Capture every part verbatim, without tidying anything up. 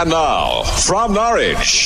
And now, from Norwich,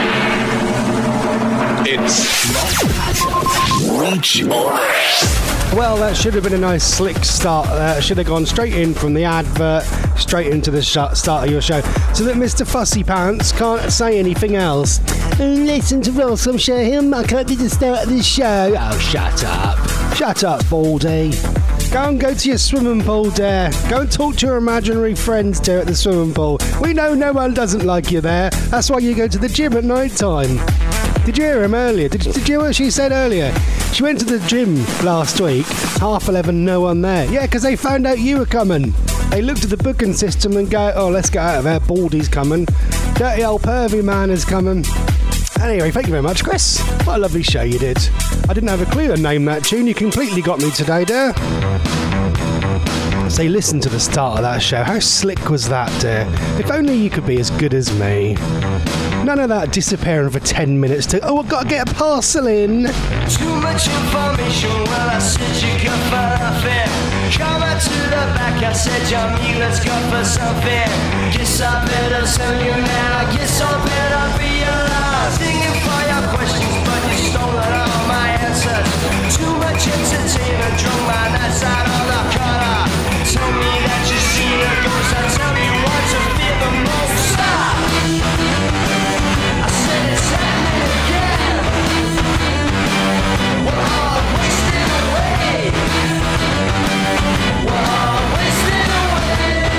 it's Reach On. Well, that should have been a nice slick start. Uh, should have gone straight in from the advert, straight into the sh- start of your show, so that Mister Fussy Pants can't say anything else. Listen to Ross, I'm sure him. I can't do the start of the show. Oh, shut up. Shut up, Baldy. Go and go to your swimming pool, Dare. Go and talk to your imaginary friends, Dare, at the swimming pool. We know no one doesn't like you there. That's why you go to the gym at night time. Did you hear him earlier? Did, did you hear what she said earlier? She went to the gym last week, half eleven, no one there. Yeah, because they found out you were coming. They looked at the booking system and go, oh, let's get out of there. Baldy's coming. Dirty old pervy man is coming. Anyway, thank you very much, Chris. What a lovely show you did. I didn't have a clue to name that tune. You completely got me today, dear. Say, listen to the start of that show. How slick was that, dear? If only you could be as good as me. None of that disappearing for ten minutes to, oh, I've got to get a parcel in. Too much information, well, I said you got for nothing. Come out to the back, I said, Johnny, let's go for something. Guess I better tell you now, guess I better realize. Thinking for your questions, but you stole all my answers. Too much entertainment, drunk my nights out on the corner. Tell me that you see a ghost, I tell you what to fear the most. Stop! I said it's happening again. We're all wasting away. We're all wasting away.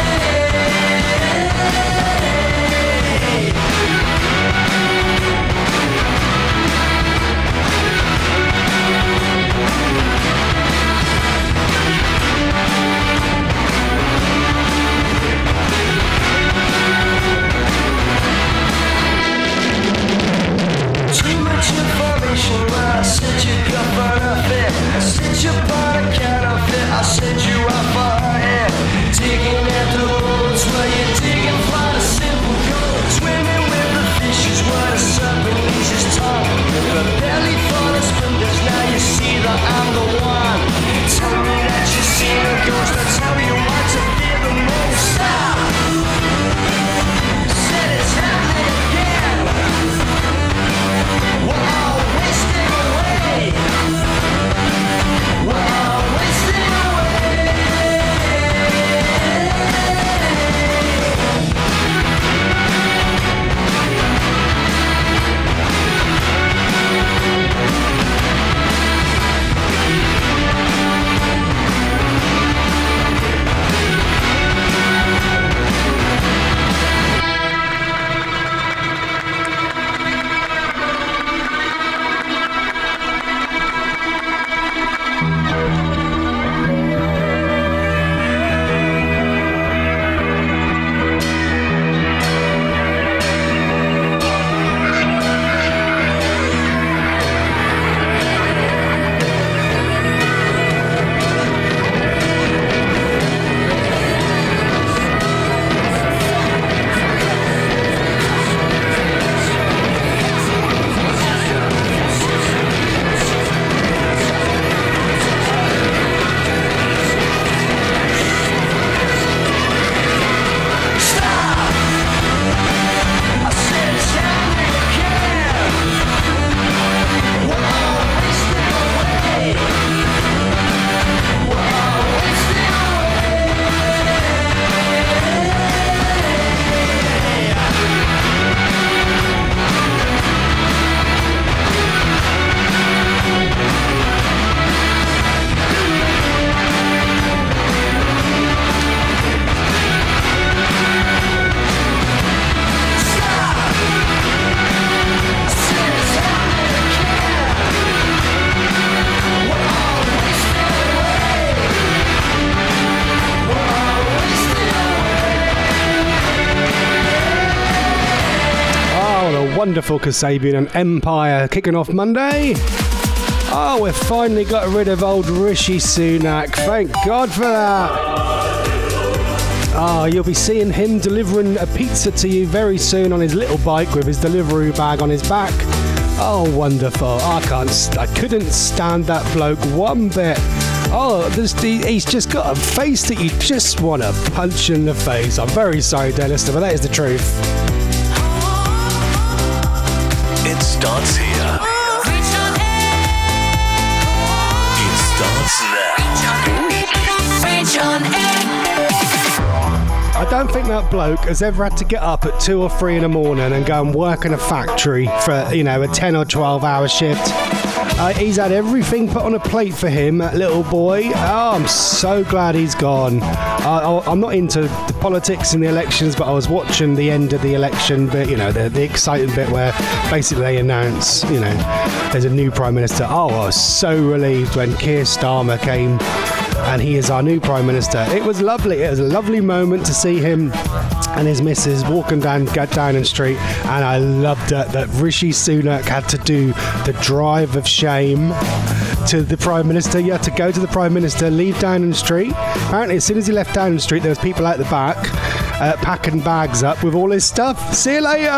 Information, well, I said you got for nothing. I said you bought a counterfeit. I said you are for it. Digging at the roads where you're digging for the simple gold. Swimming with the fishes where the serpent leaves his tongue. With a belly full of splendors, now you see that I'm the one. Tell me that you see a ghost. I tell you what to fear the most. Stop! I said it's happening again. We're all wasting away. We're all wasting away. Wonderful Kasabian and Empire kicking off Monday. Oh, we've finally got rid of old Rishi Sunak. Thank God for that. Oh, you'll be seeing him delivering a pizza to you very soon on his little bike with his delivery bag on his back. Oh, wonderful. I can't, I couldn't stand that bloke one bit. Oh, this, he's just got a face that you just want to punch in the face. I'm very sorry, dear listener, but that is the truth. It starts here. It starts now. I don't think that bloke has ever had to get up at two or three in the morning and go and work in a factory for, you know, a ten or twelve hour shift. Uh, he's had everything put on a plate for him, that little boy. Oh, I'm so glad he's gone. Uh, I'm not into the politics and the elections, but I was watching the end of the election bit, you know, the, the exciting bit where basically they announce, you know, there's a new Prime Minister. Oh, I was so relieved when Keir Starmer came and he is our new Prime Minister. It was lovely. It was a lovely moment to see him and his missus walking down Downing Street, and I loved it that Rishi Sunak had to do the drive of shame to the Prime Minister. You had to go to the Prime Minister, leave Downing Street. Apparently, as soon as he left Downing Street, there was people out the back uh, packing bags up with all his stuff. See you later.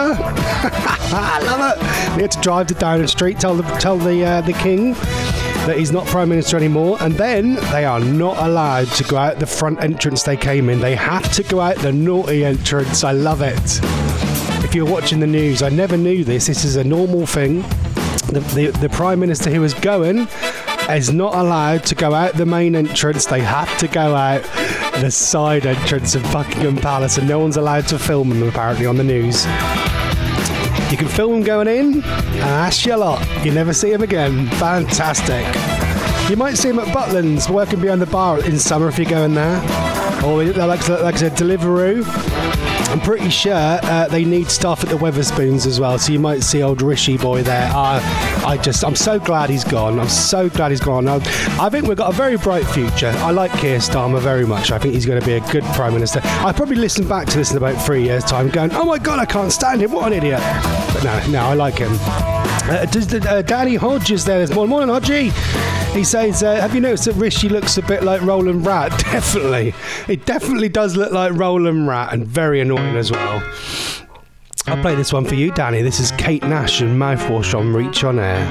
I love it. He had to drive to Downing Street, tell the tell the uh, the King that he's not Prime Minister anymore, and then they are not allowed to go out the front entrance they came in. They have to go out the naughty entrance. I love it. If you're watching the news, I never knew this. This is a normal thing. The, the, the Prime Minister who is going is not allowed to go out the main entrance. They have to go out the side entrance of Buckingham Palace, and no one's allowed to film them apparently on the news. You can film them going in, and that's your lot. You never see them again. Fantastic. You might see them at Butlins working behind the bar in summer if you're going there. Or like, like I said, Deliveroo. I'm pretty sure uh, they need staff at the Weatherspoons as well, so you might see old Rishi boy there. Uh, I just, I'm so glad he's gone. I'm so glad he's gone. I, I think we've got a very bright future. I like Keir Starmer very much. I think he's going to be a good Prime Minister. I'll probably listen back to this in about three years' time going, oh my God, I can't stand him. What an idiot. But no, no, I like him. Uh, does the, uh, Danny Hodge is there this morning. Morning, Hodgie. He says, uh, have you noticed that Rishi looks a bit like Roland Rat? Definitely. It definitely does look like Roland Rat, and very annoying as well. I'll play this one for you, Danny. This is Kate Nash and Mouthwash on Reach On Air.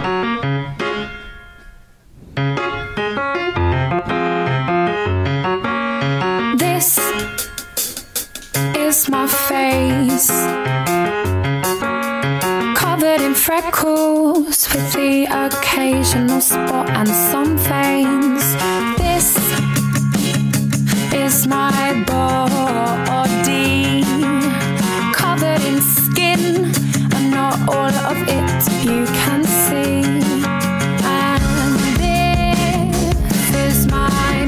This is my face, covered in freckles with the occasional spot and some veins. This is my body, covered in skin, and not all of it you can see. And this is my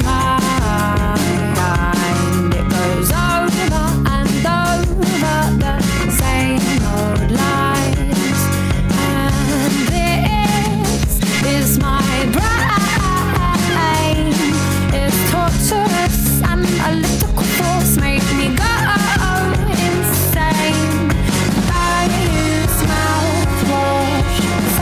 mind. It goes over and over the same old lies. And this is my brain. It's torturous, and a little force make me go insane. I use mouthwash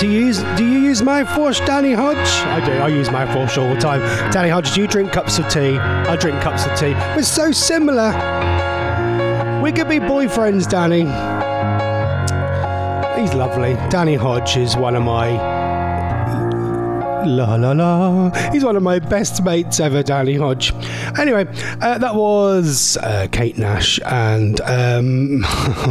Do you use Do you use mouthwash, Danny Hodge? I do. I use mouthwash all the time. Danny Hodge, do you drink cups of tea? I drink cups of tea. We're so similar. We could be boyfriends, Danny. He's lovely. Danny Hodge is one of my... La la la. He's one of my best mates ever, Danny Hodge. Anyway, uh, that was uh, Kate Nash and um,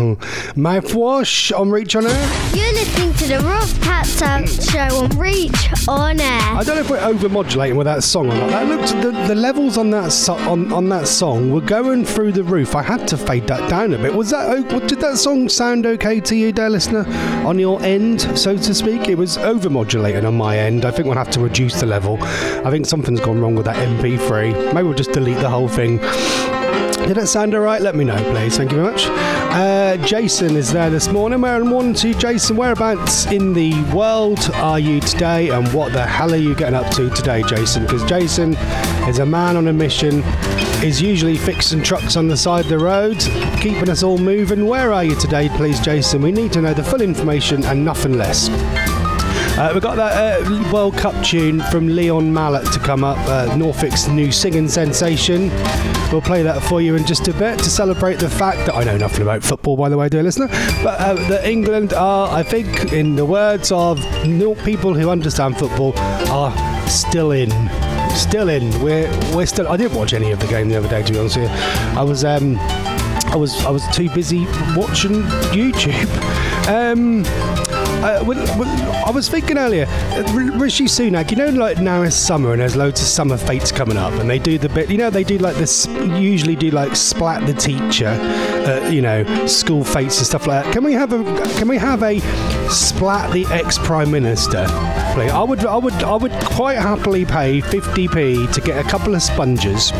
Mouthwash on Reach on Air. You're listening to the Ross Patton Show on Reach on Air. I don't know if we're over-modulating with that song or not. That looked the, the levels on that so, on, on that song were going through the roof. I had to fade that down a bit. Was that what, did that song sound okay to you, dear listener? On your end, so to speak, it was over-modulating on my end. I think we'll have to reduce the level. I think something's gone wrong with that M P three. Maybe we'll just delete the whole thing. Did it sound alright? Let me know, please. Thank you very much. Uh, Jason is there this morning. Where and morning to you, Jason. Whereabouts in the world are you today, and what the hell are you getting up to today, Jason? Because Jason is a man on a mission. Is usually fixing trucks on the side of the road, keeping us all moving. Where are you today, please, Jason? We need to know the full information and nothing less. Uh, we've got that uh, World Cup tune from Leon Mallet to come up, uh, Norfolk's new singing sensation. We'll play that for you in just a bit to celebrate the fact that I know nothing about football, by the way, dear listener, but uh, that England are, I think, in the words of people who understand football, are still in. Still in. We're we're still. I didn't watch any of the game the other day, to be honest with you. I was um I was I was too busy watching YouTube. Um. Uh, when, when, I was thinking earlier, Rishi Sunak, you know, like now it's summer and there's loads of summer fates coming up, and they do the bit, you know, they do like this, usually do like Splat the Teacher, uh, you know, school fates and stuff like that. Can we have a, can we have a Splat the ex-Prime Minister, please? I would, I would, I would quite happily pay fifty p to get a couple of sponges,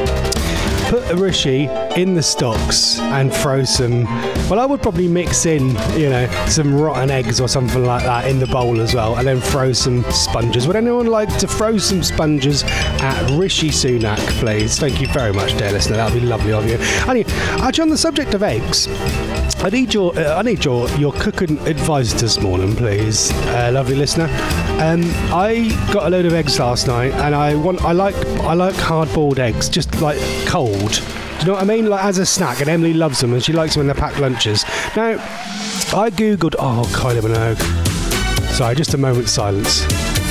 put a Rishi in the stocks and throw some, well, I would probably mix in, you know, some rotten eggs or something like that in the bowl as well, and then throw some sponges. Would anyone like to throw some sponges at Rishi Sunak, please? Thank you very much, dear listener. That would be lovely of you. Anyway, actually, on the subject of eggs, I need your uh, I need your, your cooking advice this morning, please, uh, lovely listener. Um, I got a load of eggs last night, and I want I like I like hard-boiled eggs, just like cold. Do you know what I mean? Like as a snack, and Emily loves them, and she likes them in their packed lunches. Now, I googled. Oh, Kylie Minogue. Sorry, just a moment's silence.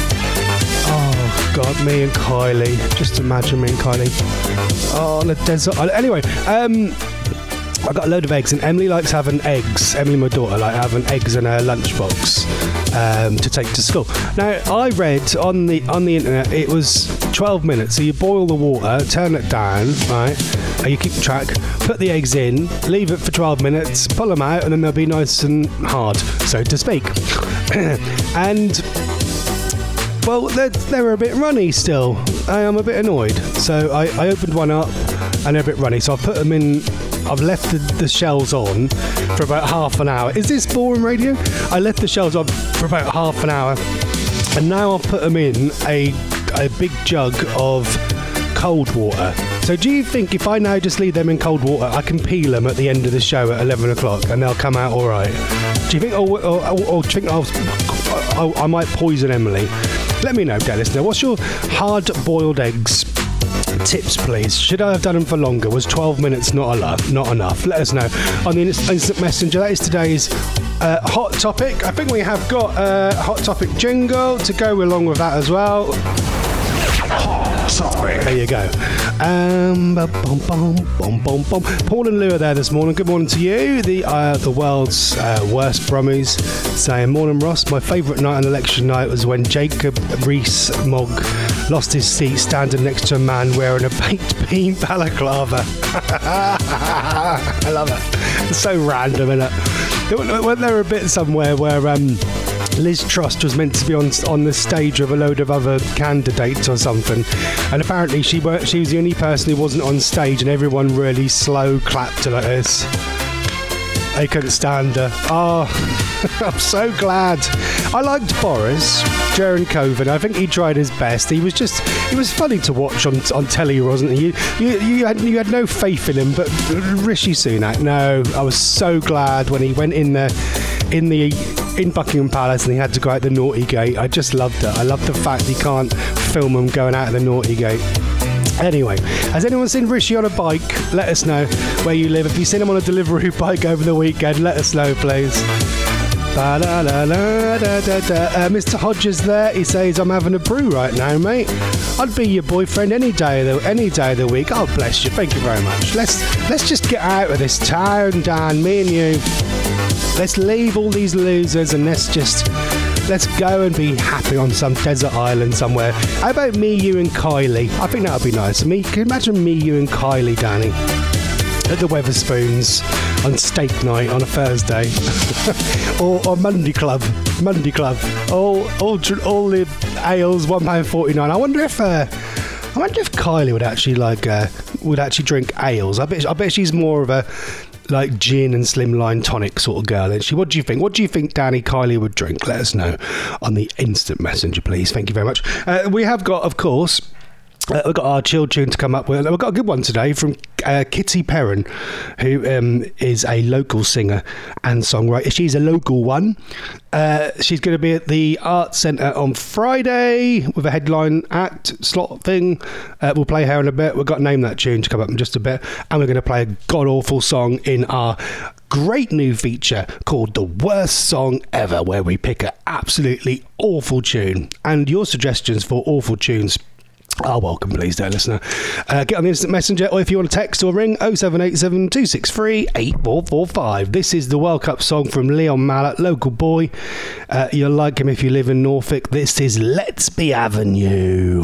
Oh God, me and Kylie. Just imagine me and Kylie. Oh, on the desert. Anyway, um. I got a load of eggs, and Emily likes having eggs. Emily, my daughter, like having eggs in her lunchbox um, to take to school. Now, I read on the on the internet it was twelve minutes. So you boil the water, turn it down, right? And you keep track. Put the eggs in, leave it for twelve minutes, pull them out, and then they'll be nice and hard, so to speak. And well, they're, they're a bit runny still. I am a bit annoyed. So I, I opened one up, and they're a bit runny. So I put them in. I've left the, the shells on for about half an hour. Is this boring radio? I left the shells on for about half an hour, and now I've put them in a a big jug of cold water. So do you think if I now just leave them in cold water, I can peel them at the end of the show at eleven o'clock and they'll come out all right? Do you think, or, or, or, or do you think I'll, I, I might poison Emily? Let me know, dear listener. What's your hard-boiled eggs tips, please? Should I have done them for longer? Was twelve minutes not enough? Not enough? Let us know on the instant messenger. That is today's uh, hot topic. I think we have got a hot topic jingle to go along with that as well. Hot topic. There you go. Um, bum, bum, bum, bum, bum. Paul and Lou are there this morning. Good morning to you. The uh, the world's uh, worst Brummies saying, morning Ross. My favourite night on election night was when Jacob Rees-Mogg lost his seat standing next to a man wearing a baked bean balaclava. I love it. It's so random, isn't it? Wasn't there a bit somewhere where um, Liz Truss was meant to be on on the stage with a load of other candidates or something, and apparently she were, she was the only person who wasn't on stage, and everyone really slow clapped her like this. They couldn't stand her. Oh, I'm so glad. I liked Boris during COVID. I think he tried his best. He was just, he was funny to watch on on telly, wasn't he? You you, you had you had no faith in him, but Rishi Sunak, no. I was so glad when he went in the in the in Buckingham Palace and he had to go out the naughty gate. I just loved it. I love the fact he can't film him going out of the naughty gate. Anyway, has anyone seen Rishi on a bike? Let us know where you live. If you've seen him on a delivery bike over the weekend, let us know, please. Ba da da da da da da. Uh, Mister Hodges there. He says, "I'm having a brew right now, mate. I'd be your boyfriend any day of the any day of the week." Oh, bless you. Thank you very much. Let's let's just get out of this town, Dan. Me and you. Let's leave all these losers and let's just let's go and be happy on some desert island somewhere. How about me, you, and Kylie? I think that would be nice. Me, can you imagine me, you, and Kylie, Danny, at the Weatherspoons on steak night on a Thursday, or, or Monday Club, Monday Club, all all all the ales one pound forty nine. I wonder if uh, I wonder if Kylie would actually like uh, would actually drink ales. I bet I bet she's more of a like gin and slimline tonic sort of girl. And she, what do you think? What do you think Danny Kylie would drink? Let us know on the instant messenger, please. Thank you very much. Uh, we have got, of course. Uh, we've got our chill tune to come up with. We've got a good one today from uh, Kitty Perrin, who um, is a local singer and songwriter. She's a local one. Uh, she's going to be at the Arts Centre on Friday with a headline act slot thing. Uh, we'll play her in a bit. We've got to name that tune to come up in just a bit. And we're going to play a god-awful song in our great new feature called The Worst Song Ever, where we pick an absolutely awful tune. And your suggestions for awful tunes are welcome, please, dear listener. Uh, get on the instant messenger, or if you want to text or ring, oh seven eight seven, two six three, eight four four five. This is the World Cup song from Leon Mallet, local boy. Uh, you'll like him if you live in Norfolk. This is Let's Be Having You.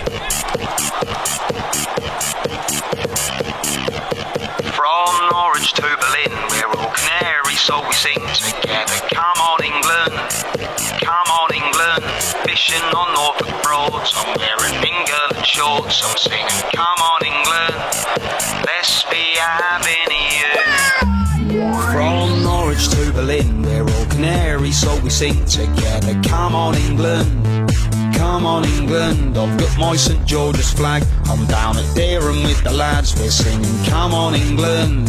From Norwich to Berlin, we're all Canaries, so we sing together. Come on, England, come on, England. Fishing on Norfolk Broads, I'm wearing England shorts. I'm singing, come on, England, let's be having you. From Norwich to Berlin, we're all Canaries, so we sing together. Come on, England, come on, England. I've got my St George's flag. I'm down at Dereham with the lads. We're singing, come on, England.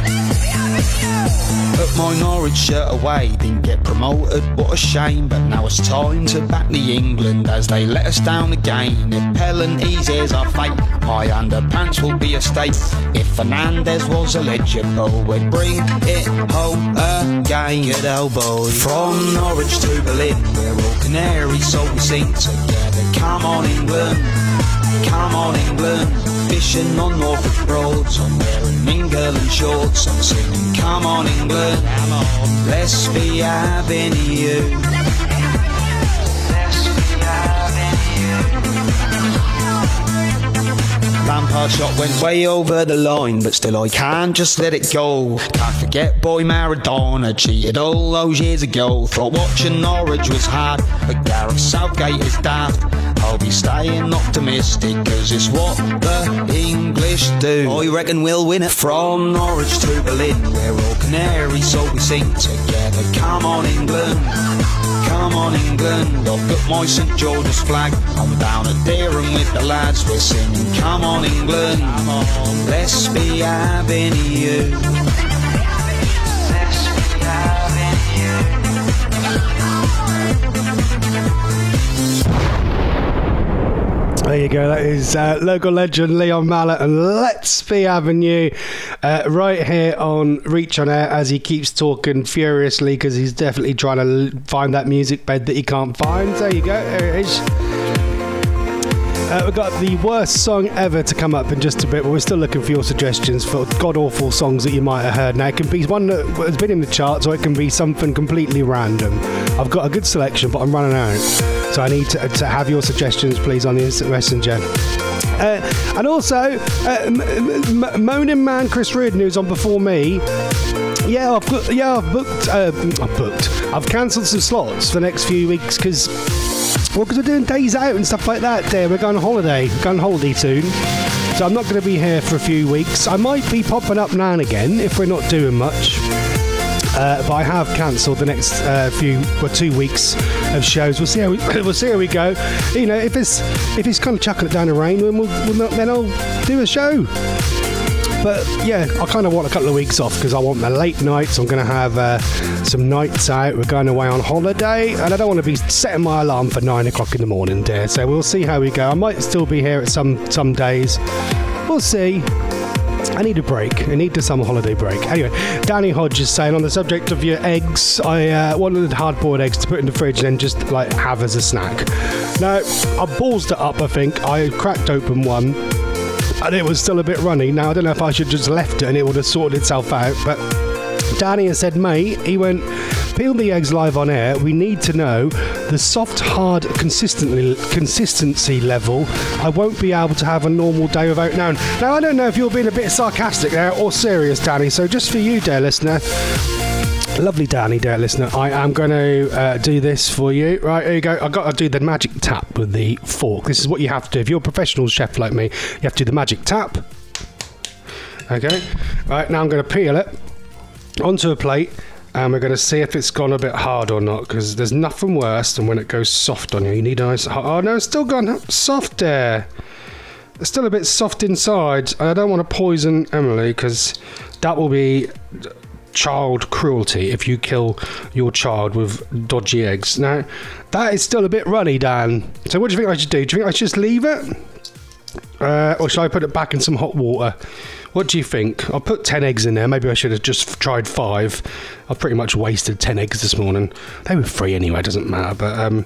Put my Norwich shirt away, didn't get promoted, what a shame. But now it's time to back the England as they let us down again. If Pelham eases our fate, my underpants will be a state. If Fernandez was eligible, we'd bring it home again. Good old boy. From Norwich to Berlin, we're all Canaries, so we sing together. Come on, England, come on, England. Fishing on Norfolk Broads, I'm wearing England shorts. I'm singing, come on, England, come on, let's be having you. Let's be having you. Lampard shot went way over the line, but still I can't just let it go. Can't forget boy Maradona cheated all those years ago. Thought watching Norwich was hard, but Gareth Southgate is daft. I'll be staying optimistic, cause it's what the English do. I reckon we'll win it. From Norwich to Berlin, we're all Canaries, so we sing together. Come on, England, come on, England. I've got my St George's flag. I'm down at Dereham with the lads. We're singing, come on, England, come on, let's be having you. Let's be having you. There you go. That is uh, local legend Leon Mallet and Let's Be Having You uh, right here on Reach on Air as he keeps talking furiously because he's definitely trying to find that music bed that he can't find. There you go. There it is. Uh, we've got the worst song ever to come up in just a bit, but we're still looking for your suggestions for god-awful songs that you might have heard. Now, it can be one that has been in the charts or it can be something completely random. I've got a good selection, but I'm running out. So I need to, to have your suggestions, please, on the Instant Messenger. Uh, and also, uh, M- M- Moaning Man Chris Reardon, who's on before me, yeah, I've got, yeah, I've booked, uh, I've booked, I've cancelled some slots for the next few weeks because, well, because we're doing days out and stuff like that. There, we're going on holiday, we're going on holiday soon. So I'm not going to be here for a few weeks. I might be popping up now and again if we're not doing much. Uh, but I have cancelled the next uh, few, well, two weeks of shows. We'll see how we, we'll see how we go. You know, if it's if it's kind of chucking it down the rain, then we'll, we'll not, then I'll do a show. But yeah, I kind of want a couple of weeks off because I want the late nights. I'm going to have uh, some nights out. We're going away on holiday, and I don't want to be setting my alarm for nine o'clock in the morning, dear. So we'll see how we go. I might still be here at some some days. We'll see. I need a break. I need the summer holiday break. Anyway, Danny Hodge is saying, on the subject of your eggs, I uh, wanted hard-boiled eggs to put in the fridge and then just like have as a snack. Now, I ballsed it up, I think. I cracked open one and it was still a bit runny. Now, I don't know if I should just left it and it would have sorted itself out, but Danny has said, mate, he went, peel the eggs live on air. We need to know the soft, hard consistently, consistency level. I won't be able to have a normal day without knowing. Now, I don't know if you're being a bit sarcastic there or serious, Danny. So just for you, dear listener, lovely Danny, dear listener, I am going to uh, do this for you. Right, here you go. I've got to do the magic tap with the fork. This is what you have to do. If you're a professional chef like me, you have to do the magic tap. Okay. Right, now I'm going to peel it onto a plate. And we're going to see if it's gone a bit hard or not, because there's nothing worse than when it goes soft on you. You need a nice... Oh, no, it's still gone soft there. It's still a bit soft inside. I don't want to poison Emily, because that will be child cruelty if you kill your child with dodgy eggs. Now, that is still a bit runny, Dan. So what do you think I should do? Do you think I should just leave it? Uh, or should I put it back in some hot water? What do you think? I'll put ten eggs in there. Maybe I should have just tried five. I've pretty much wasted ten eggs this morning. They were free anyway, doesn't matter. But, um...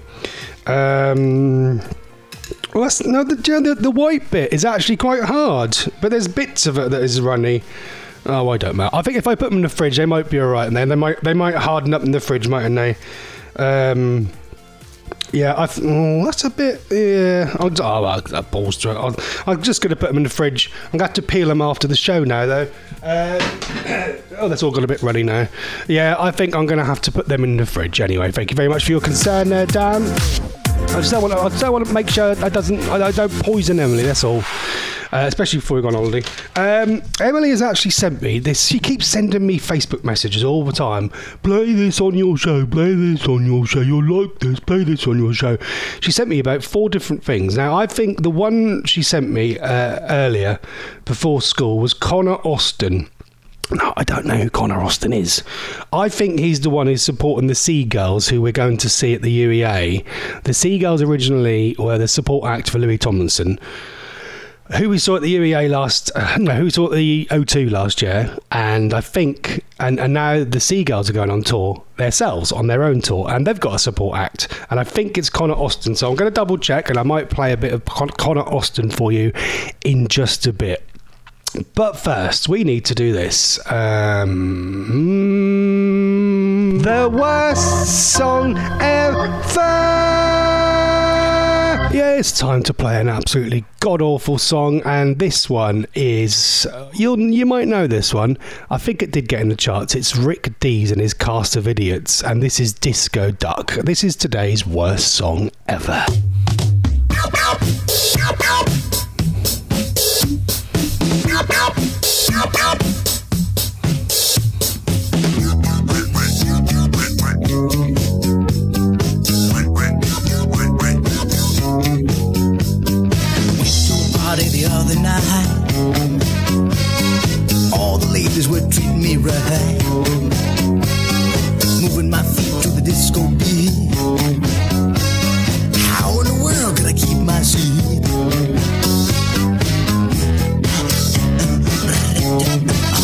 um well, that's, no, the, the, the white bit is actually quite hard. But there's bits of it that is runny. Oh, I don't matter. I think if I put them in the fridge, they might be alright. And then they might, they might harden up in the fridge, mightn't they? Um... Yeah, I th- oh, that's a bit. Yeah, I'll, oh, I'll, I'll balls to it. I'll, I'm just going to put them in the fridge. I'm going to have to peel them after the show now, though. Uh, oh, that's all got a bit runny now. Yeah, I think I'm going to have to put them in the fridge anyway. Thank you very much for your concern, there, Dan. I just don't want to. I just don't want to make sure I doesn't. I, I don't poison Emily. That's all. Uh, especially before we go on holiday. Um, Emily has actually sent me this. She keeps sending me Facebook messages all the time. Play this on your show. Play this on your show. You'll like this. Play this on your show. She sent me about four different things. Now, I think the one she sent me uh, earlier before school was Connor Austin. No, I don't know who Connor Austin is. I think he's the one who's supporting the Seagulls, who we're going to see at the U E A. The Seagulls originally were the support act for Louis Tomlinson, who we saw at the U E A last, uh, no, who we saw at the O two last year, and I think, and, and now the Seagulls are going on tour themselves, on their own tour, and they've got a support act, and I think it's Connor Austin, so I'm going to double check, and I might play a bit of Con- Connor Austin for you in just a bit. But first, we need to do this. Um, the worst song ever! Yeah, it's time to play an absolutely god-awful song, and this one is... Uh, you'll, you might know this one. I think it did get in the charts. It's Rick Dees and his cast of idiots, and this is Disco Duck. This is today's worst song ever. The other night, all the ladies were treating me right, moving my feet to the disco beat. How in the world could I keep my seat?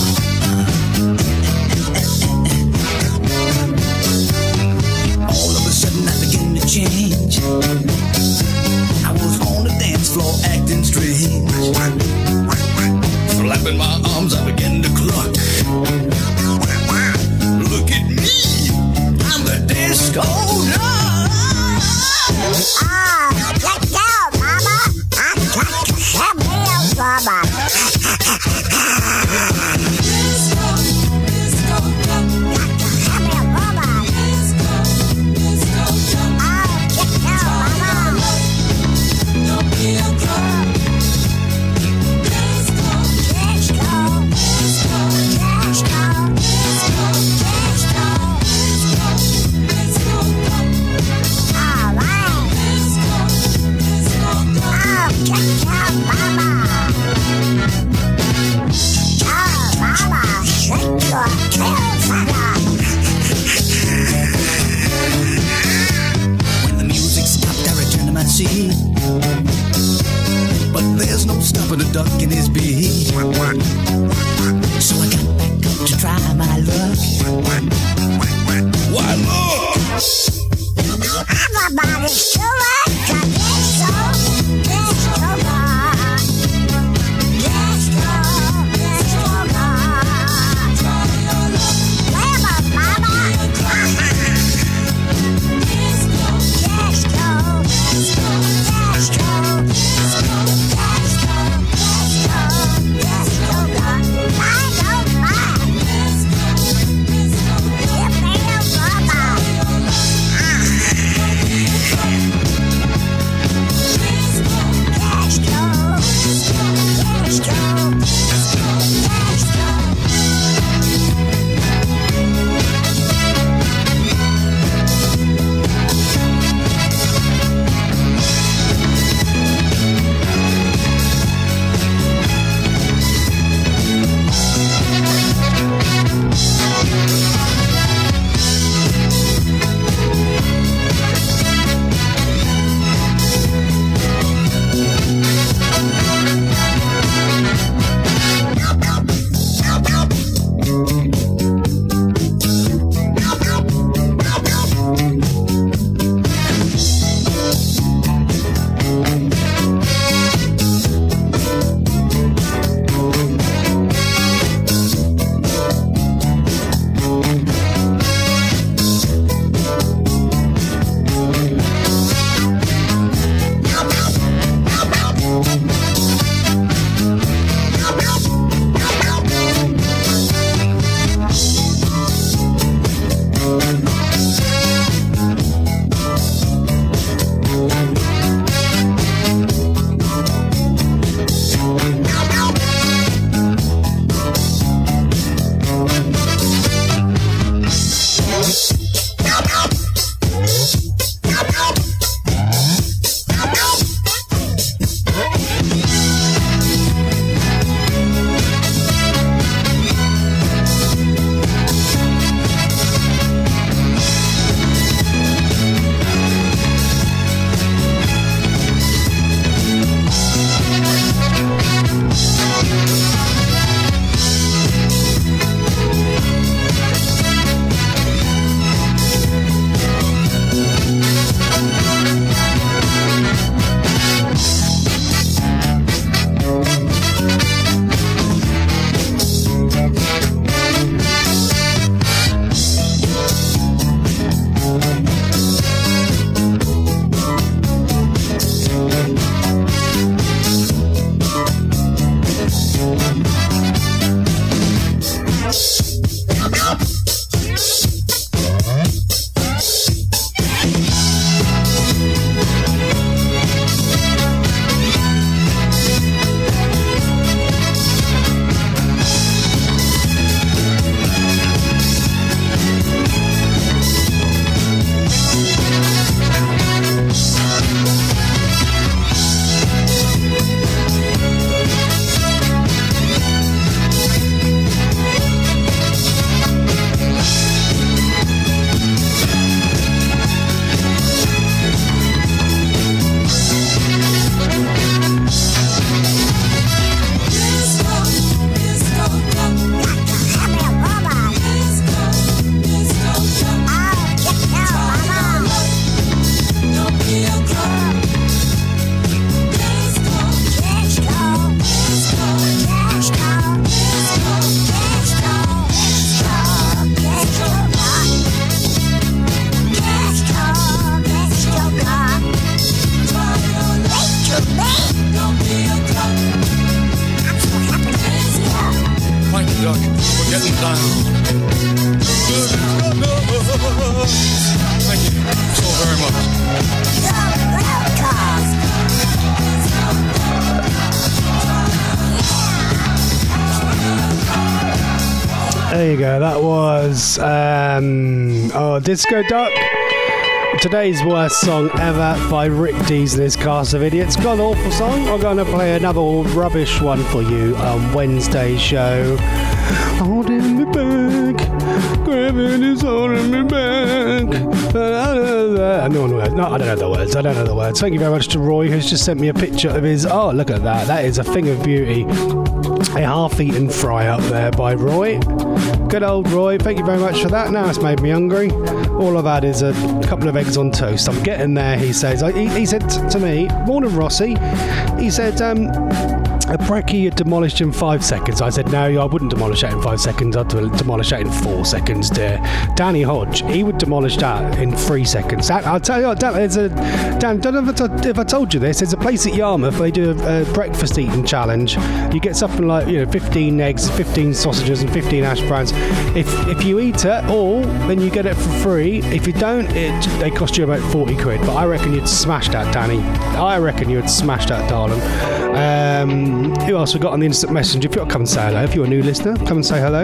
you go. That was um, oh, Disco Duck. Today's worst song ever by Rick Dees and his cast of idiots. Got an awful song. I'm going to play another rubbish one for you on Wednesday's show. Holding me back, gravity's holding me back. I know the words. No, I don't know the words. I don't know the words. Thank you very much to Roy, who's just sent me a picture of his. Oh, look at that. That is a thing of beauty. A half-eaten fry up there by Roy. Good old Roy. Thank you very much for that. Now it's made me hungry. All I've had is a couple of eggs on toast. I'm getting there, he says. He, he said to me, morning Rossi, he said, um, a brekkie you demolished in five seconds. I said, no, I wouldn't demolish that in five seconds. I'd demolish that in four seconds, dear. Danny Hodge, he would demolish that in three seconds. Dan, I'll tell you what, Dan, there's a, Dan, don't know if I, t- if I told you this, there's a place at Yarmouth where they do a, a breakfast eating challenge. You get something like, you know, fifteen eggs, fifteen sausages and fifteen hash browns. If if you eat it all, then you get it for free. If you don't, it they cost you about forty quid. But I reckon you'd smash that, Danny. I reckon you'd smash that, darling. Um, who else we got on the instant messenger? If you want to come and say hello, if you're a new listener, come and say hello.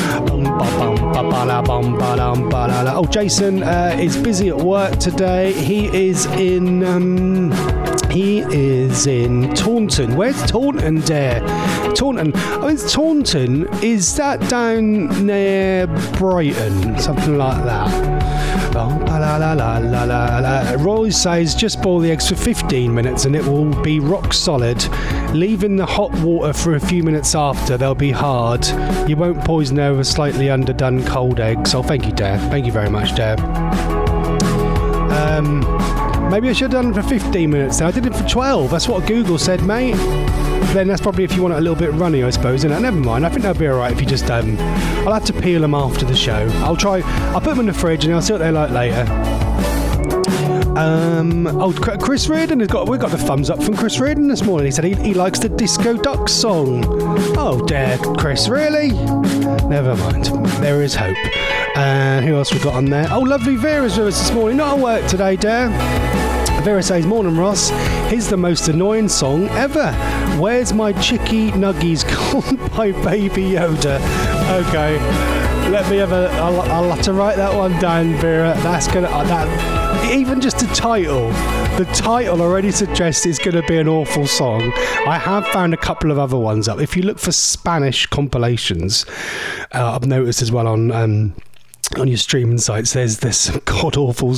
Oh, Jason uh, is busy at work today. He is in um, he is in Taunton. Where's Taunton, there? Taunton. Oh, it's Taunton. Is that down near Brighton? Something like that. Oh, la la la la la la. Roy says just boil the eggs for fifteen minutes and it will be rock solid. Leaving the hot water for a few minutes after, they'll be hard. You won't poison over slightly underdone cold eggs. Oh, thank you, Dave. Thank you very much, Dave. Um, maybe I should have done it for fifteen minutes then. I did it for twelve. That's what Google said, mate. Then that's probably if you want it a little bit runny, I suppose, isn't it? Never mind. I think that'll be alright if you just, um, I'll have to peel them after the show. I'll try, I'll put them in the fridge and I'll see what they're like later. Um, oh, Chris Reardon has got, we got the thumbs up from Chris Reardon this morning. He said he, he likes the Disco Duck song. Oh, dear, Chris, really? Never mind. There is hope. Uh, who else we got on there? Oh, lovely Vera's with us this morning. Not at work today, dear. Vera says, morning Ross, here's the most annoying song ever. Where's my chicky nuggies called by Baby Yoda? Okay, let me have a, I'll, I'll have to write that one down, Vera. That's gonna, uh, that, even just the title, the title already suggests it's gonna be an awful song. I have found a couple of other ones up. If you look for Spanish compilations, uh, I've noticed as well on, um, on your streaming sites, there's there's some god awful,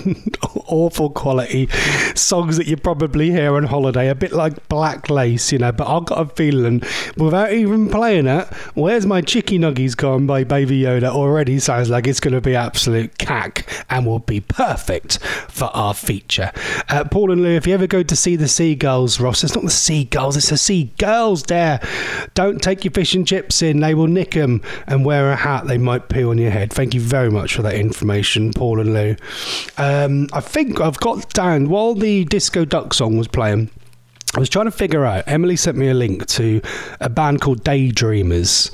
awful quality songs that you probably hear on holiday, a bit like Black Lace, you know. But I've got a feeling, without even playing it, Where's My Chicky Nuggies Gone by Baby Yoda already sounds like it's going to be absolute cack and will be perfect for our feature. Uh, Paul and Lou, if you ever go to see the seagulls, Ross, it's not the seagulls, it's the seagirls there. Don't take your fish and chips in, they will nick them, and wear a hat, they might poo on your head. Thank you very much for that information, Paul and Lou. Um, I think I've got down, while the Disco Duck song was playing, I was trying to figure out, Emily sent me a link to a band called Daydreamers,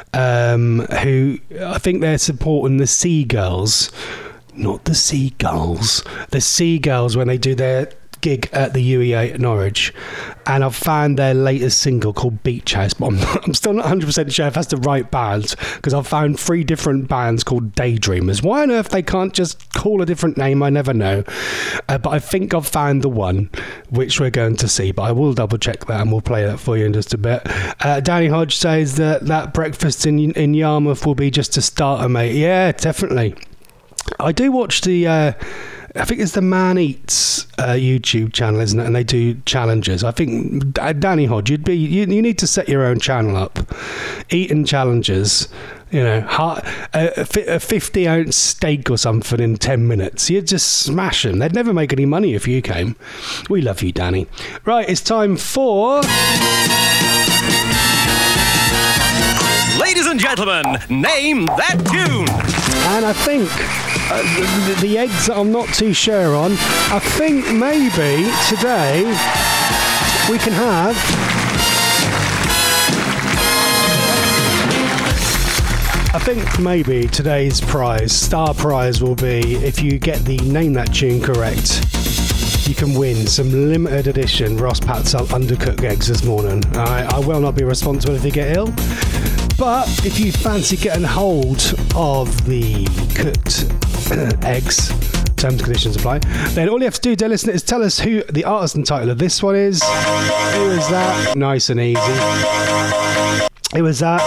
um, who I think they're supporting the Seagulls, not the Seagulls, the Seagulls when they do their gig at the U E A at Norwich, and I've found their latest single called Beach House, but I'm, not, I'm still not one hundred percent sure if that's the right band, because I've found three different bands called Daydreamers. Why on earth they can't just call a different name, I never know. Uh, but I think I've found the one which we're going to see, but I will double check that and we'll play that for you in just a bit. uh, Danny Hodge says that that breakfast in, in Yarmouth will be just a starter, mate. Yeah, definitely. I do watch the uh, I think it's the Man Eats uh, YouTube channel, isn't it? And they do challenges. I think, uh, Danny Hodge, you'd be you, you need to set your own channel up. Eating challenges, you know, heart, a, a fifty ounce steak or something in ten minutes. You'd just smash them. They'd never make any money if you came. We love you, Danny. Right, it's time for... Ladies and gentlemen, name that tune. And I think uh, the, the eggs I'm not too sure on. I think maybe today we can have... I think maybe today's prize, star prize, will be, if you get the Name That Tune correct, you can win some limited edition Ross Patzelt undercooked eggs this morning. I, I will not be responsible if you get ill. But if you fancy getting hold of the cooked eggs, terms and conditions apply, then all you have to do, dear listener, is tell us who the artist and title of this one is. Who is that? Nice and easy. Who is that?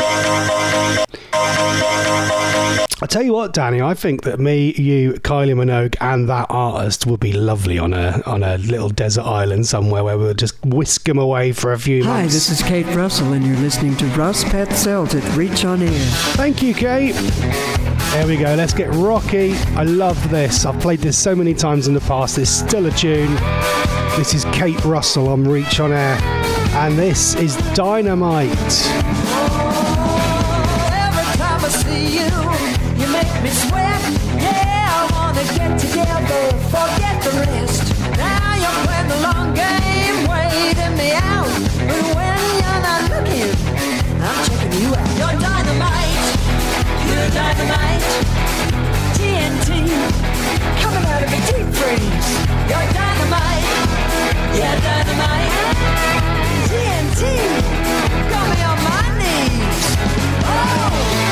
I'll tell you what, Danny, I think that me, you, Kylie Minogue and that artist would be lovely on a on a little desert island somewhere where we'll just whisk them away for a few Hi, months. this is Kate Russell, and you're listening to Russ Petzold at Reach on Air. Thank you, Kate. There we go. Let's get rocky. I love this. I've played this so many times in the past. It's still a tune. This is Kate Russell on Reach on Air, and this is Dynamite. Every time I see you, you make me sweat. Yeah, I wanna get together, forget the rest. Now you're playing the long game, waiting me out. But when you're not looking, I'm checking you out. You're dynamite, you're dynamite. T N T, coming out of a deep freeze. You're dynamite, yeah, dynamite. T N T, got me on my knees. Oh!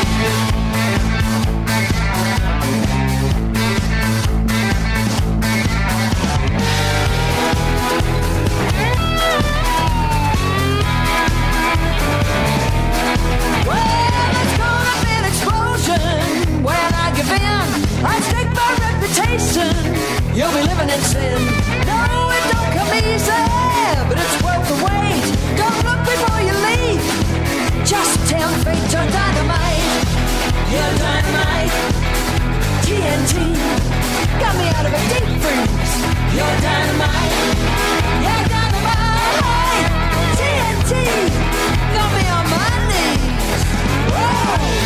I stake my reputation. You'll be living in sin. No, it don't come easy, but it's worth the wait. Don't look before you leave. Just tell fate you're dynamite. You're dynamite. T N T got me out of a deep freeze. You're dynamite. You're dynamite. T N T got me on my knees. Whoa.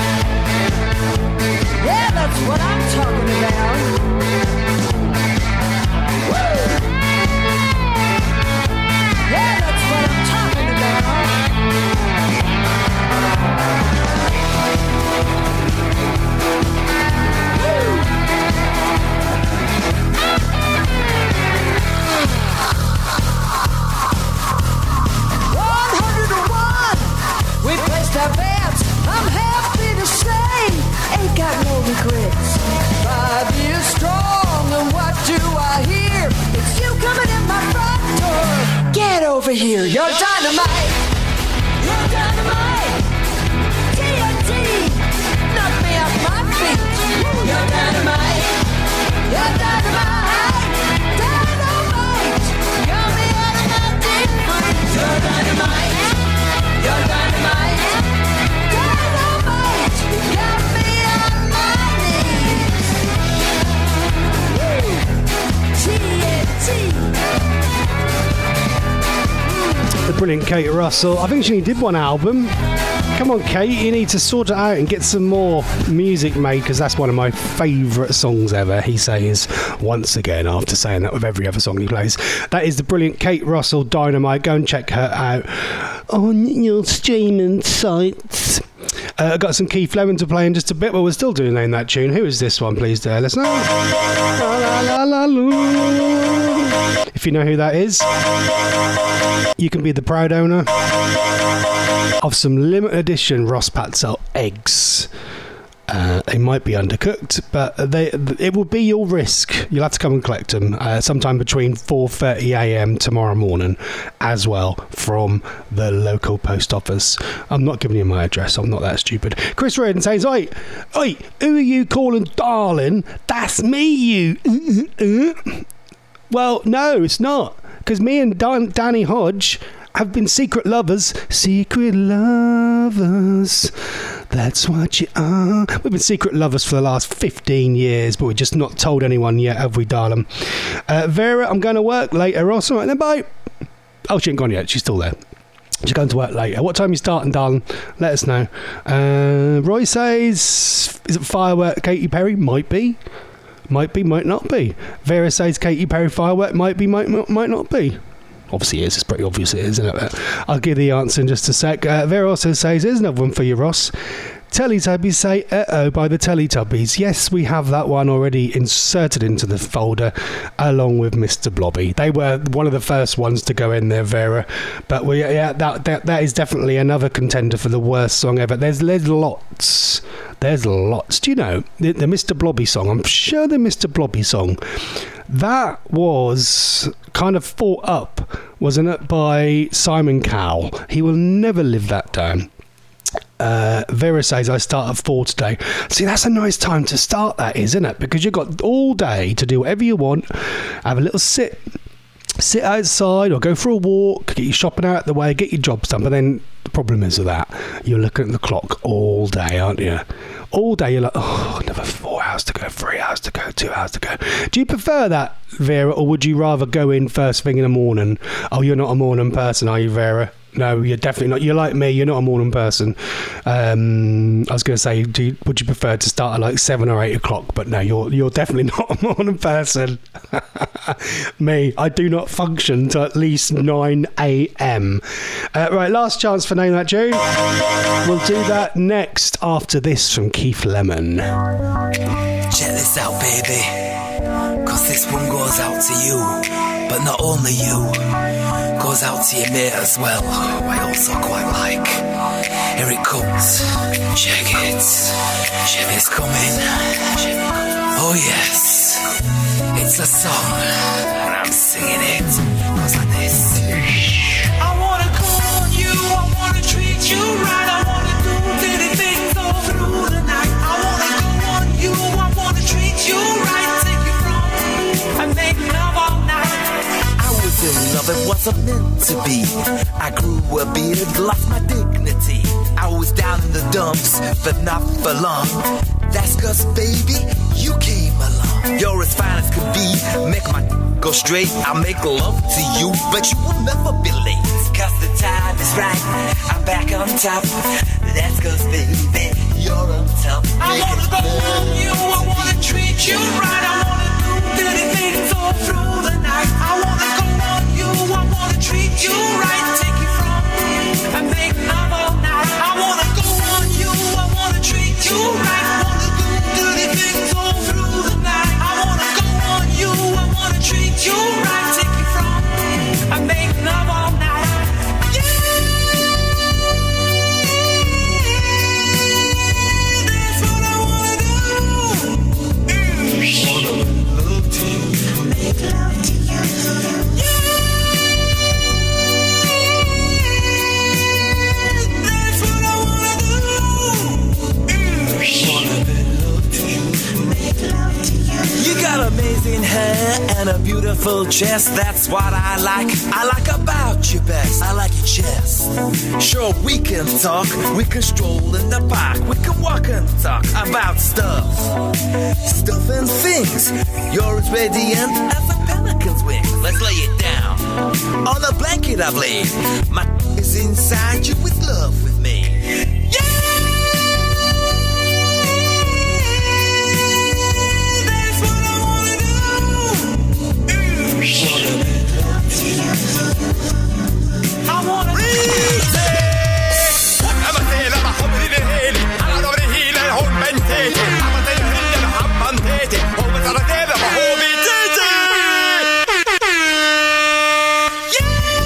Yeah, that's what I'm talking about. Woo! Yeah, that's what I'm talking about. Woo! one hundred and one, we placed our bets. I'm happy to say, ain't got no regrets. Five years strong, and what do I hear? It's you coming in my front door. Get over here, you're dynamite. You're dynamite. T N T, knock me off my feet. You're dynamite. You're dynamite. Dynamite. Got me out of my deep freeze. You're dynamite. You're dynamite. Dynamite. Got me on my knees. Woo. T N T. The brilliant Kate Russell. I think she only did one album. Come on, Kate, you need to sort it out and get some more music made, because that's one of my favourite songs ever, he says once again, after saying that with every other song he plays. That is the brilliant Kate Russell, Dynamite. Go and check her out on your streaming sites. Uh, I've got some Keith Lemon to play in just a bit, but we're still doing that tune. Who is this one, please, dear listener? La, la, la, la, la. If you know who that is, you can be the proud owner of some limited edition Ross Patzel eggs. Uh, they might be undercooked, but they it will be your risk. You'll have to come and collect them uh, sometime between four thirty a.m. tomorrow morning as well, from the local post office. I'm not giving you my address, I'm not that stupid. Chris Redden says, oi, oi, who are you calling darling? That's me, you. Well, no, it's not, because me and Dan- Danny Hodge have been secret lovers. Secret lovers, that's what you are. We've been secret lovers for the last fifteen years, but we've just not told anyone yet, have we, darling? Uh, Vera, I'm going to work later. Ross, all right then, bye. Oh, she ain't gone yet. She's still there. She's going to work later. What time are you starting, darling? Let us know. Uh, Roy says, is it Firework Katy Perry? Might be. Might be, might not be. Vera says Katy Perry Firework might be, might, might not be. Obviously it is. It's pretty obvious it is, isn't it? I'll give the answer in just a sec. Uh, Vera also says, here's another one for you, Ross. Teletubbies say uh-oh by the Teletubbies. Yes, we have that one already inserted into the folder along with Mister Blobby. They were one of the first ones to go in there, Vera. But we, yeah, that, that that is definitely another contender for the worst song ever. There's, there's lots. There's lots. Do you know, the, the Mister Blobby song, I'm sure the Mister Blobby song, that was kind of fought up, wasn't it, by Simon Cowell. He will never live that down. Uh, Vera says, I start at four today. See, that's a nice time to start that, isn't it? Because you've got all day to do whatever you want, have a little sit, sit outside or go for a walk, get your shopping out of the way, get your jobs done. But then the problem is with that, you're looking at the clock all day, aren't you? All day you're like, oh, another four hours to go, three hours to go, two hours to go. Do you prefer that, Vera, or would you rather go in first thing in the morning? Oh, you're not a morning person, are you, Vera? No, you're definitely not. You're like me. You're not a morning person. Um, I was going to say, do you, would you prefer to start at like seven or eight o'clock? But no, you're you're definitely not a morning person. Me, I do not function till at least nine a.m. Uh, right, last chance for Name That Tune. We'll do that next after this from Keith Lemon. Check this out, baby. Cause this one goes out to you. But not only you, goes out to your mate as well, who I also quite like. Here it comes. Check it. Check it's coming. Oh yes. It's a song. And I'm singing it. Goes like this. I wanna call you, I wanna treat you right. I wanna do dirty things all through the night. I wanna go on you, I wanna treat you right. Take you from and make love all night. In love, it wasn't meant to be. I grew a beard, lost my dignity. I was down in the dumps, but not for long. That's cause, baby, you came along. You're as fine as could be. Make my go straight. I'll make love to you, but you will never be late. Cause the time is right. I'm back on top. That's cause, baby, you're on top. I wanna go on you. I wanna treat you right. I wanna do dirty things all through the night. I wanna go I wanna treat you right, take you from and make love all night. I wanna go on you, I wanna treat you right. Wanna do dirty things all through the night. I wanna go on you, I wanna treat you right, take you from and make love all night. Yeah, that's what I wanna do. Mm. Wanna love to you, make love to you. Yeah. You got amazing hair and a beautiful chest. That's what I like. I like about you best. I like your chest. Sure, we can talk. We can stroll in the park. We can walk and talk about stuff. Stuff and things. You're as radiant as a pelican's wing. Let's lay it down on the blanket I've laid. My is inside you with love with me. Yeah! I wanna read it. I'm a sailor, I'm a hobby in the hill. I'm a lovely heel and home mentate. I'm a sailor and a hum mentate. Home is on a sailor, I'm a hobby tete. Yeah!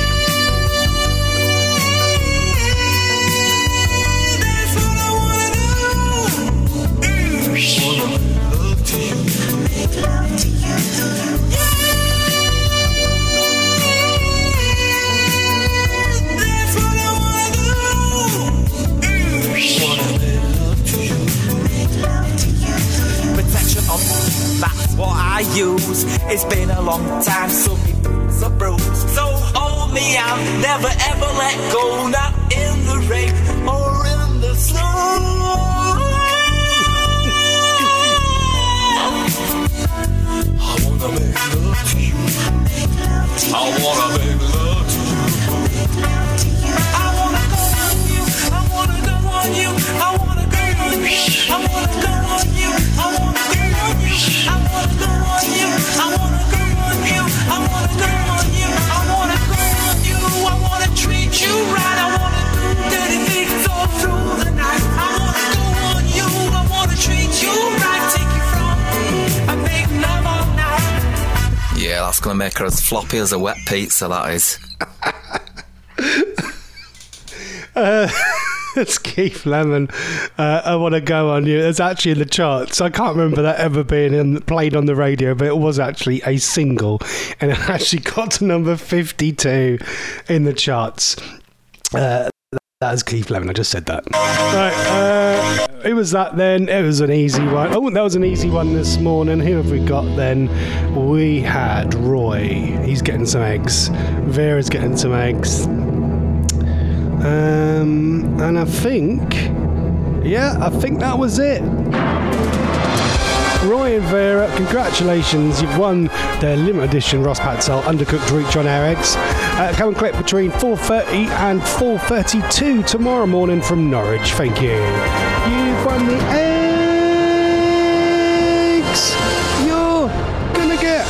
That's what I wanna do. Mm. Wanna love to you, make love to you. Yeah! That's what I use. It's been a long time, so it's a bruise. So hold me out, never ever let go. Not in the rain or in the snow. I wanna make love to you. I wanna make love to you. I wanna go on you. I wanna go on you. I wanna go on you. I wanna go on you. I wanna go on you. I wanna go on you. I wanna go on you. I wanna go on you. I wanna go on you. I wanna treat you right. I wanna do dirty things all through the night. I wanna go That's going to make her as floppy as a wet pizza, that is. uh, it's Keith Lemon. Uh, I Want to Go On You. It's actually in the charts. I can't remember that ever being in, played on the radio, but it was actually a single, and it actually got to number fifty-two in the charts. Uh, that was Keith Lemon. I just said that. Right, uh, it was that then. It was an easy one. Oh, that was an easy one this morning. Who have we got then? We had Roy. He's getting some eggs. Vera's getting some eggs. Um, and I think, yeah, I think that was it. Roy and Vera, congratulations, you've won the limited edition Ross Patzell Undercooked Reach on Air eggs. Uh, come and collect between four thirty and four thirty-two tomorrow morning from Norwich. Thank you. You've won the eggs. You're gonna get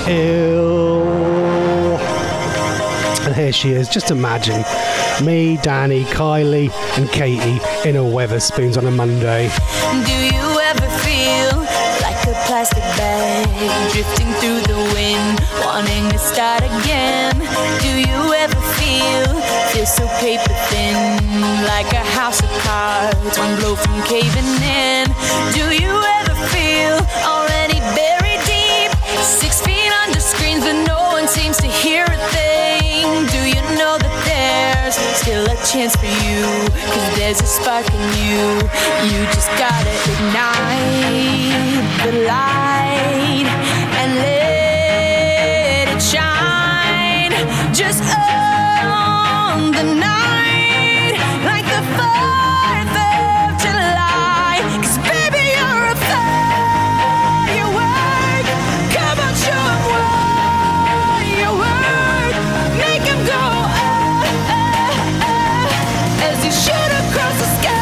ill. And here she is. Just imagine me, Danny, Kylie and Katie in a Weatherspoons on a Monday. Do you ever feel like a plastic bag drifting through the wind, wanting to start again? Do you ever feel, feel so paper thin, like a house of cards, one blow from caving in? Do you ever feel already buried deep, six feet under screens but no one seems to hear a thing? Do you know that there's still a chance for you, cause there's a spark in you, you just gotta ignite the light and let it shine, just on the night, like the fourth of July, cause baby you're a firework, come on show 'em what you work, make 'em go ah, ah, ah, as you shoot across the sky.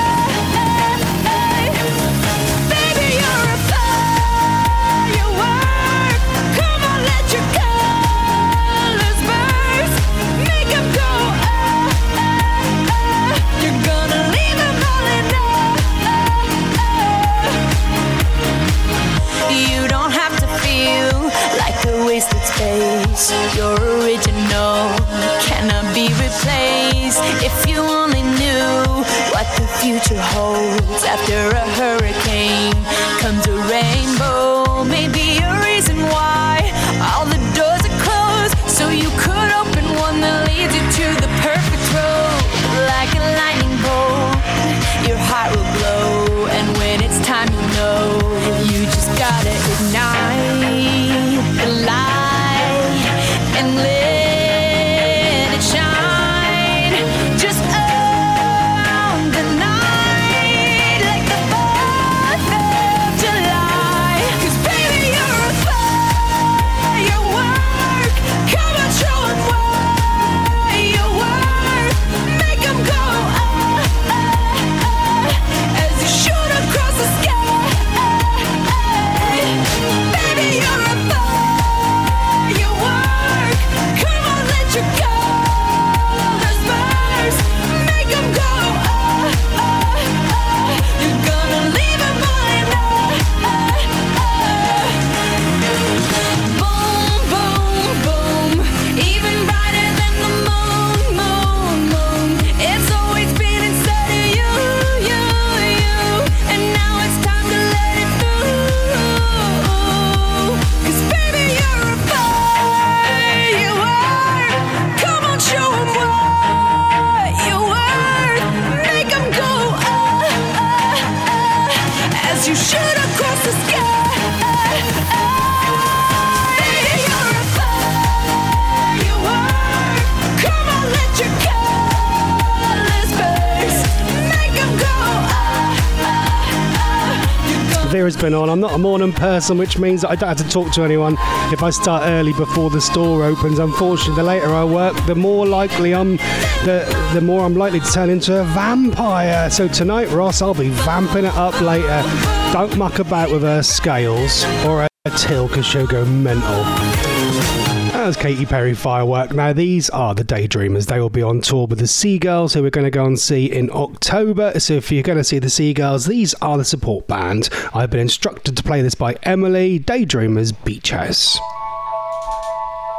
Baby, you're a firework. Come on, let your colors burst. Make 'em go ah, ah, ah. You're gonna leave 'em all in ah, ah. You don't have to feel like a wasted space. You're original, cannot be replaced. If you only knew what the future holds, after a hurricane comes a rainbow. Maybe a reason why all the doors are closed, so you could open one that leads you to the perfect road. Like a lightning bolt, your heart will glow, and when it's time you know, you just gotta ignite the light and let it shine, just on the night, like the fourth of July, cause baby you're a firework, come on show 'em what you work, make 'em go ah, ah, ah, as you shoot across the sky. Baby you're a firework, come on let your colors burst, make 'em go ah, ah, ah. You're gonna leave 'em all in ah, ah, ah. Boom, boom, boom, even brighter than the moon, moon, moon. It's always been inside of you, you, you, and now it's time to let it through, cause baby you're a firework, come on show 'em what you worth, make 'em go ah, ah, ah, as you shoot across the sky. Baby you're a firework, come on let your colors burst, make 'em go ah, ah, ah. You're gonna Vera's been on. I'm not a morning person, which means that I don't have to talk to anyone if I start early before the store opens. Unfortunately, the later I work, the more likely I'm, the the more I'm likely to turn into a vampire. So tonight, Ross, I'll be vamping it up later. Don't muck about with her scales or her till, because she'll go mental. That was Katy Perry Firework. Now, these are the Daydreamers. They will be on tour with the Seagulls, who we're going to go and see in October. So if you're going to see the Seagulls, these are the support band. I've been instructed to play this by Emily, Daydreamers Beach House.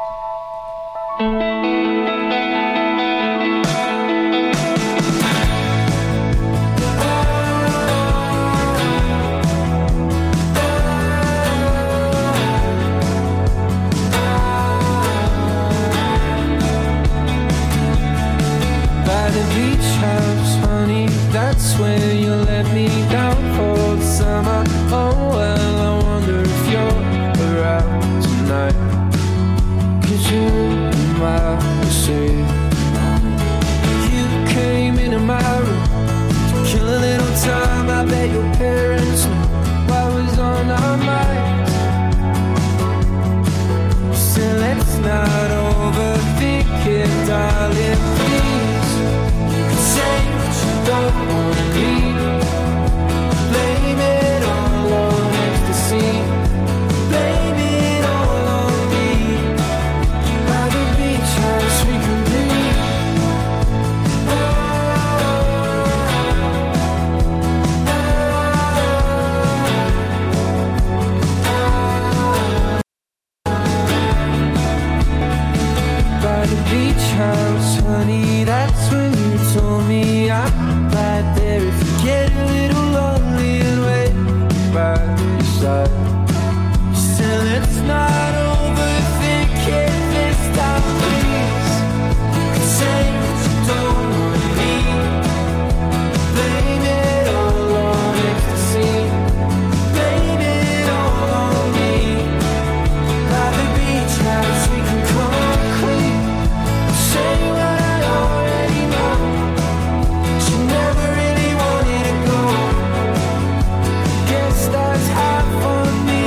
let's not overthink it this time, please. Say what you don't want me. Blame it all on ecstasy. Blame it all on me. By the beach house we can come clean. Say what I already know. She never really wanted to go. Guess that's half on me.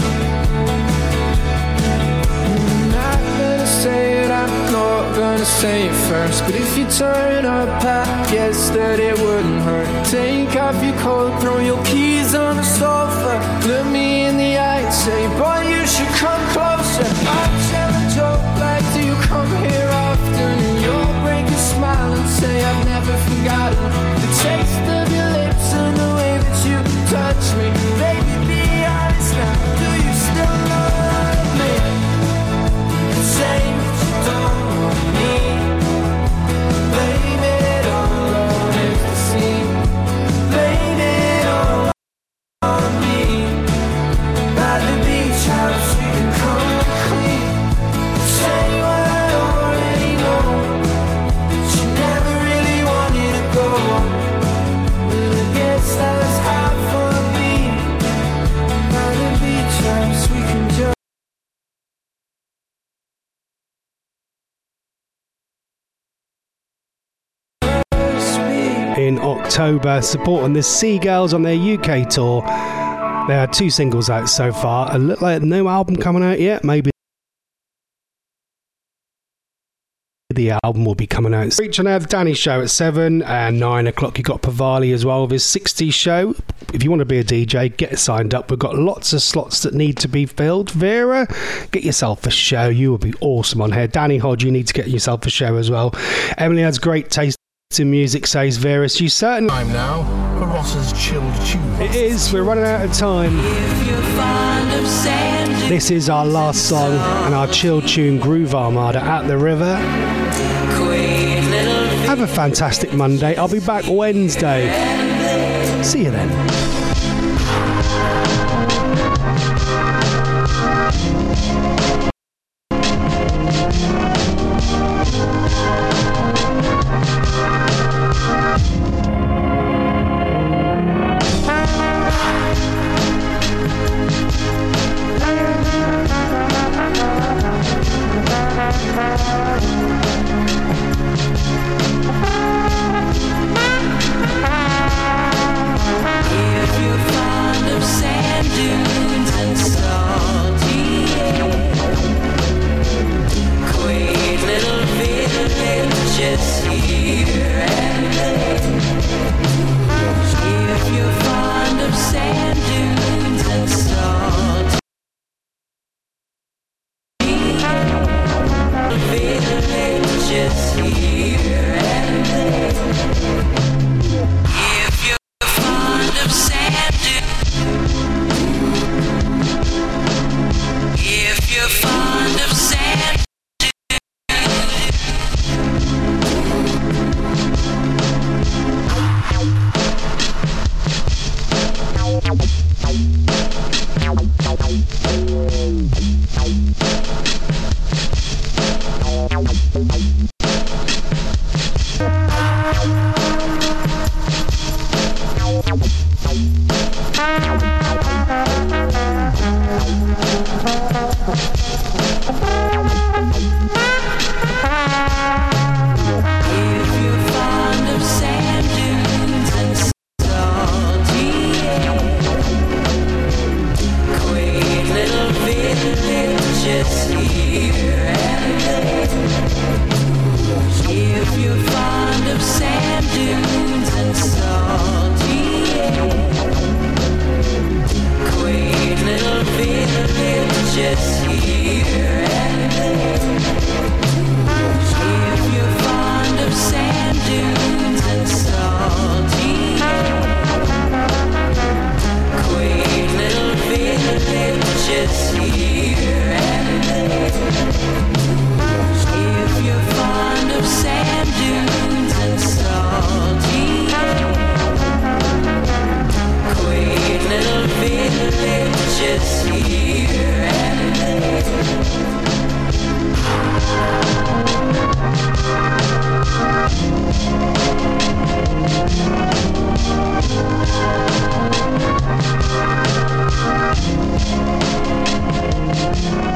I'm not gonna say it, I'm not gonna say it first. But if you turn up, I guess that it wouldn't hurt. Take off your coat, throw your keys on the sofa. Look me in the eye and say, boy, you should come closer. I'll tell a joke like, do you come here often? And you'll break a smile and say, I've never forgotten the taste of your lips and the way that you touch me. Baby, be honest now, do you still love me? Say what you don't want me. Blame it all on ecstasy. Blame it all on me. By the beach house you can come clean. Say what I already know. She never really wanted to go. Well, I guess that's half on me. By the beach house we can just in October, supporting the Seagulls on their U K tour. They had two singles out so far. It looked like no album coming out yet. Maybe the album will be coming out. Reach on Air, the Danny Show at seven and nine o'clock. You got Pavali as well with his sixties show. If you want to be a D J, get signed up. We've got lots of slots that need to be filled. Vera, get yourself a show. You will be awesome on here. Danny Hodge, you need to get yourself a show as well. Emily has great taste in music, says Verus. You certainly. Time now for Ross's chilled tune. It is. We're running out of time. This is our last song and our chill tune, Groove Armada, At the River. Have a fantastic Monday. I'll be back Wednesday. See you then. just here.